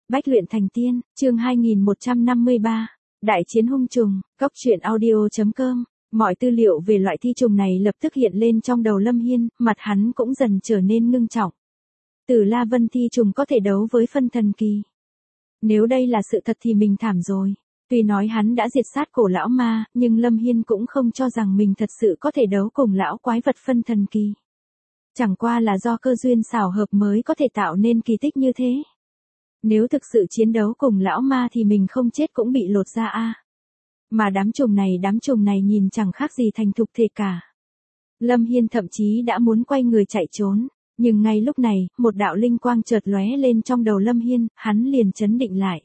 Bách luyện thành tiên, chương 2153. Đại chiến hung trùng, góc truyện audio.com. Mọi tư liệu về loại thi trùng này lập tức hiện lên trong đầu Lâm Hiên, mặt hắn cũng dần trở nên ngưng trọng. Tử La Vân thi trùng có thể đấu với phân thần kỳ. Nếu đây là sự thật thì mình thảm rồi. Tuy nói hắn đã diệt sát cổ lão ma, nhưng Lâm Hiên cũng không cho rằng mình thật sự có thể đấu cùng lão quái vật phân thần kỳ. Chẳng qua là do cơ duyên xảo hợp mới có thể tạo nên kỳ tích như thế. Nếu thực sự chiến đấu cùng lão ma thì mình không chết cũng bị lột da a. Mà đám trùng này nhìn chẳng khác gì thành thục thể cả. Lâm Hiên thậm chí đã muốn quay người chạy trốn, nhưng ngay lúc này, một đạo linh quang chợt lóe lên trong đầu Lâm Hiên, hắn liền chấn định lại.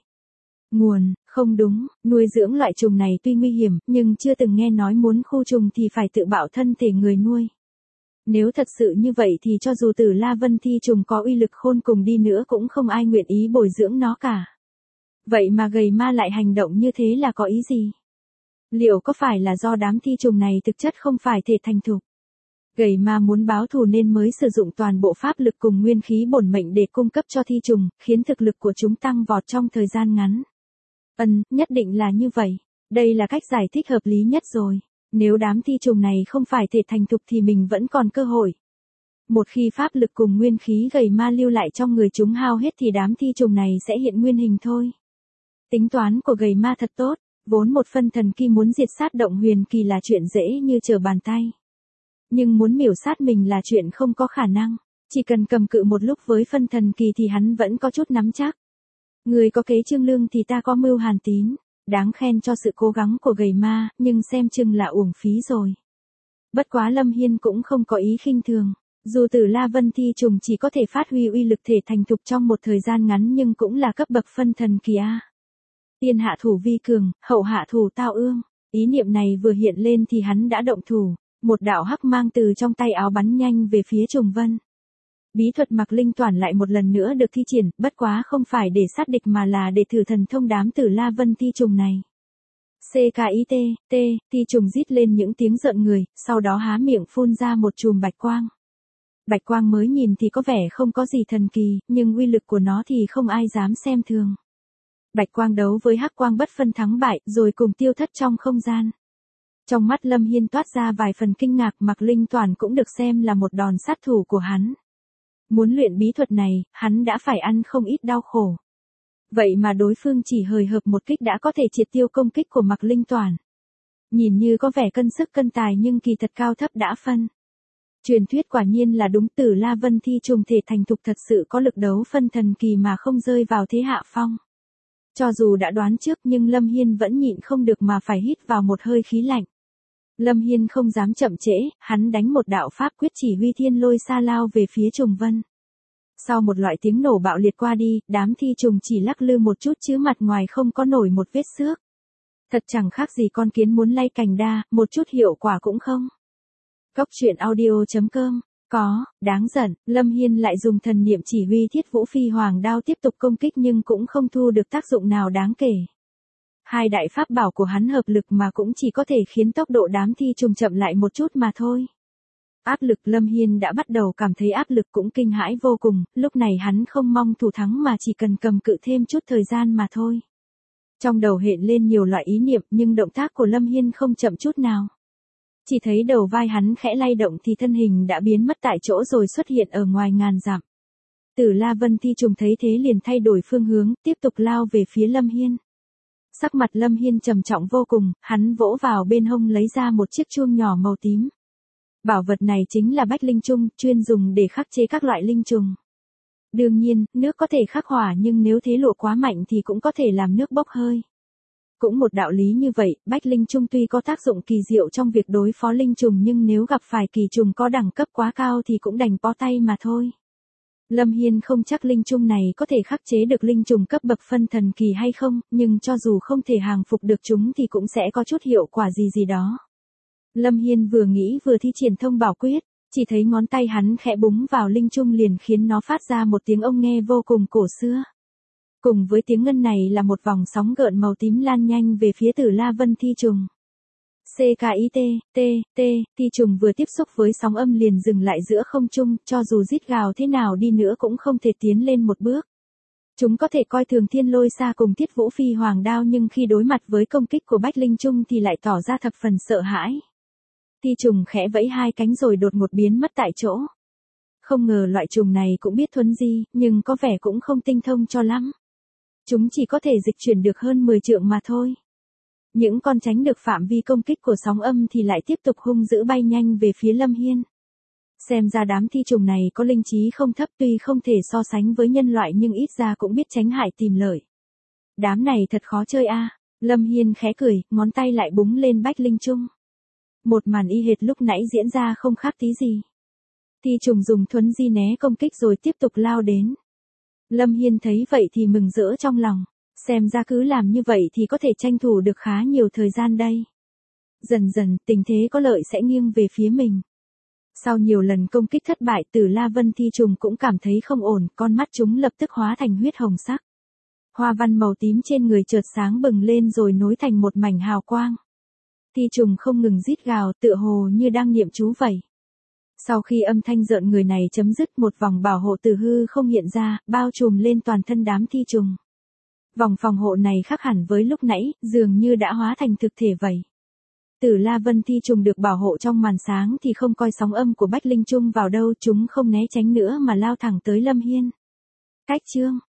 Không đúng, nuôi dưỡng loại trùng này tuy nguy hiểm, nhưng chưa từng nghe nói muốn khu trùng thì phải tự bạo thân thể người nuôi. Nếu thật sự như vậy thì cho dù Tử La Vân thi trùng có uy lực khôn cùng đi nữa cũng không ai nguyện ý bồi dưỡng nó cả. Vậy mà gầy ma lại hành động như thế là có ý gì? Liệu có phải là do đám thi trùng này thực chất không phải thể thành thục? Gầy ma muốn báo thù nên mới sử dụng toàn bộ pháp lực cùng nguyên khí bổn mệnh để cung cấp cho thi trùng, khiến thực lực của chúng tăng vọt trong thời gian ngắn. Nhất định là như vậy. Đây là cách giải thích hợp lý nhất rồi. Nếu đám thi trùng này không phải thể thành thục thì mình vẫn còn cơ hội. Một khi pháp lực cùng nguyên khí gầy ma lưu lại trong người chúng hao hết thì đám thi trùng này sẽ hiện nguyên hình thôi. Tính toán của gầy ma thật tốt, vốn một phân thần kỳ muốn diệt sát động huyền kỳ là chuyện dễ như trở bàn tay. Nhưng muốn miểu sát mình là chuyện không có khả năng, chỉ cần cầm cự một lúc với phân thần kỳ thì hắn vẫn có chút nắm chắc. Người có kế trương lương thì ta có mưu hàn tín. Đáng khen cho sự cố gắng của gầy ma, nhưng xem chừng là uổng phí rồi. Bất quá Lâm Hiên cũng không có ý khinh thường. Dù Tử La Vân thi trùng chỉ có thể phát huy uy lực thể thành thục trong một thời gian ngắn nhưng cũng là cấp bậc phân thần kỳ a. Tiên hạ thủ vi cường, hậu hạ thủ tao ương. Ý niệm này vừa hiện lên thì hắn đã động thủ. Một đạo hắc mang từ trong tay áo bắn nhanh về phía trùng vân. Bí thuật mặc linh toản lại một lần nữa được thi triển, bất quá không phải để sát địch mà là để thử thần thông đám Tử La Vân thi trùng này. CKIT, thi trùng rít lên những tiếng rợn người, sau đó há miệng phun ra một chùm bạch quang. Bạch quang mới nhìn thì có vẻ không có gì thần kỳ, nhưng uy lực của nó thì không ai dám xem thường. Bạch quang đấu với hắc quang bất phân thắng bại, rồi cùng tiêu thất trong không gian. Trong mắt Lâm Hiên toát ra vài phần kinh ngạc, mặc linh toản cũng được xem là một đòn sát thủ của hắn. Muốn luyện bí thuật này, hắn đã phải ăn không ít đau khổ. Vậy mà đối phương chỉ hời hợt một kích đã có thể triệt tiêu công kích của mặc linh toản. Nhìn như có vẻ cân sức cân tài nhưng kỳ thật cao thấp đã phân. Truyền thuyết quả nhiên là đúng, Tử La Vân thi trùng thể thành thục thật sự có lực đấu phân thần kỳ mà không rơi vào thế hạ phong. Cho dù đã đoán trước nhưng Lâm Hiên vẫn nhịn không được mà phải hít vào một hơi khí lạnh. Lâm Hiên không dám chậm trễ, hắn đánh một đạo pháp quyết chỉ huy thiên lôi xa lao về phía trùng vân. Sau một loại tiếng nổ bạo liệt qua đi, đám thi trùng chỉ lắc lư một chút chứ mặt ngoài không có nổi một vết xước. Thật chẳng khác gì con kiến muốn lay cành đa, một chút hiệu quả cũng không. Góc truyện audio.com. Đáng giận, Lâm Hiên lại dùng thần niệm chỉ huy Thiết Vũ Phi Hoàng đao tiếp tục công kích nhưng cũng không thu được tác dụng nào đáng kể. Hai đại pháp bảo của hắn hợp lực mà cũng chỉ có thể khiến tốc độ đám thi trùng chậm lại một chút mà thôi. Áp lực, Lâm Hiên đã bắt đầu cảm thấy áp lực cũng kinh hãi vô cùng, lúc này hắn không mong thủ thắng mà chỉ cần cầm cự thêm chút thời gian mà thôi. Trong đầu hiện lên nhiều loại ý niệm nhưng động tác của Lâm Hiên không chậm chút nào. Chỉ thấy đầu vai hắn khẽ lay động thì thân hình đã biến mất tại chỗ rồi xuất hiện ở ngoài ngàn dặm. Tử La Vân thi trùng thấy thế liền thay đổi phương hướng, tiếp tục lao về phía Lâm Hiên. Sắc mặt Lâm Hiên trầm trọng vô cùng, hắn vỗ vào bên hông lấy ra một chiếc chuông nhỏ màu tím. Bảo vật này chính là Bách Linh Trung, chuyên dùng để khắc chế các loại linh trùng. Đương nhiên, nước có thể khắc hỏa nhưng nếu thế lụa quá mạnh thì cũng có thể làm nước bốc hơi. Cũng một đạo lý như vậy, Bách Linh Trung tuy có tác dụng kỳ diệu trong việc đối phó linh trùng nhưng nếu gặp phải kỳ trùng có đẳng cấp quá cao thì cũng đành bó tay mà thôi. Lâm Hiên không chắc linh trung này có thể khắc chế được linh trùng cấp bậc phân thần kỳ hay không, nhưng cho dù không thể hàng phục được chúng thì cũng sẽ có chút hiệu quả gì đó. Lâm Hiên vừa nghĩ vừa thi triển thông bảo quyết, chỉ thấy ngón tay hắn khẽ búng vào linh trung liền khiến nó phát ra một tiếng ông nghe vô cùng cổ xưa. Cùng với tiếng ngân này là một vòng sóng gợn màu tím lan nhanh về phía Tử La Vân thi trùng. CKIT, thi trùng vừa tiếp xúc với sóng âm liền dừng lại giữa không trung, cho dù rít gào thế nào đi nữa cũng không thể tiến lên một bước. Chúng có thể coi thường Thiên Lôi Sa cùng Thiết Vũ Phi Hoàng đao nhưng khi đối mặt với công kích của Bách Linh Trung thì lại tỏ ra thập phần sợ hãi. Thi trùng khẽ vẫy hai cánh rồi đột ngột biến mất tại chỗ. Không ngờ loại trùng này cũng biết thuấn di, nhưng có vẻ cũng không tinh thông cho lắm. Chúng chỉ có thể dịch chuyển được hơn 10 trượng mà thôi. Những con tránh được phạm vi công kích của sóng âm thì lại tiếp tục hung dữ bay nhanh về phía Lâm Hiên. Xem ra đám thi trùng này có linh trí không thấp, tuy không thể so sánh với nhân loại nhưng ít ra cũng biết tránh hại tìm lợi. Đám này thật khó chơi a. Lâm Hiên khẽ cười, ngón tay lại búng lên Bách Linh Trung. Một màn y hệt lúc nãy diễn ra không khác tí gì. Thi trùng dùng thuấn di né công kích rồi tiếp tục lao đến. Lâm Hiên thấy vậy thì mừng rỡ trong lòng. Xem ra cứ làm như vậy thì có thể tranh thủ được khá nhiều thời gian đây. Dần dần, tình thế có lợi sẽ nghiêng về phía mình. Sau nhiều lần công kích thất bại, Tử La Vân thi trùng cũng cảm thấy không ổn, con mắt chúng lập tức hóa thành huyết hồng sắc. Hoa văn màu tím trên người chợt sáng bừng lên rồi nối thành một mảnh hào quang. Thi trùng không ngừng rít gào, tựa hồ như đang niệm chú vậy. Sau khi âm thanh rợn người này chấm dứt, một vòng bảo hộ từ hư không hiện ra, bao trùm lên toàn thân đám thi trùng. Vòng phòng hộ này khác hẳn với lúc nãy, dường như đã hóa thành thực thể vậy. Tử La Vân thi trùng được bảo hộ trong màn sáng thì không coi sóng âm của Bách Linh Trung vào đâu, chúng không né tránh nữa mà lao thẳng tới Lâm Hiên. Cách chương